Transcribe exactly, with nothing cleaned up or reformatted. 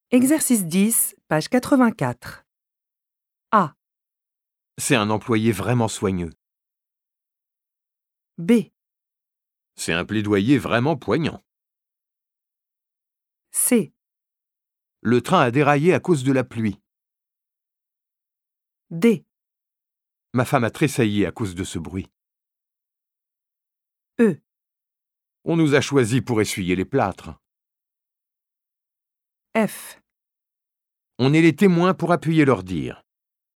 Exercice dix, page quatre-vingt-quatre. A. C'est un employé vraiment soigneux. B. C'est un plaidoyer vraiment poignant. C. Le train a déraillé à cause de la pluie. D. Ma femme a tressailli à cause de ce bruit. E. On nous a choisis pour essuyer les plâtres. F. On est les témoins pour appuyer leur dire.